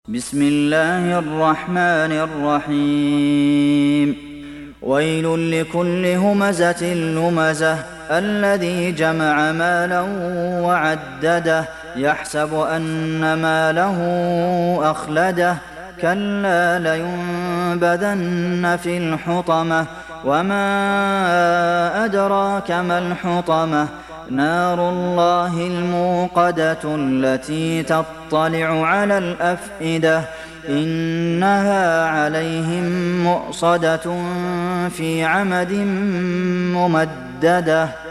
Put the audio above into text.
بسم الله الرحمن الرحيم ويل لكل همزة لمزة الذي جمع مالا وعدده يحسب أن ماله أخلده كلا لينبذن في الحطمة وما أدراك ما الحطمة نار الله الموقدة التي تطلع على الأفئدة إنها عليهم مؤصدة في عمد ممددة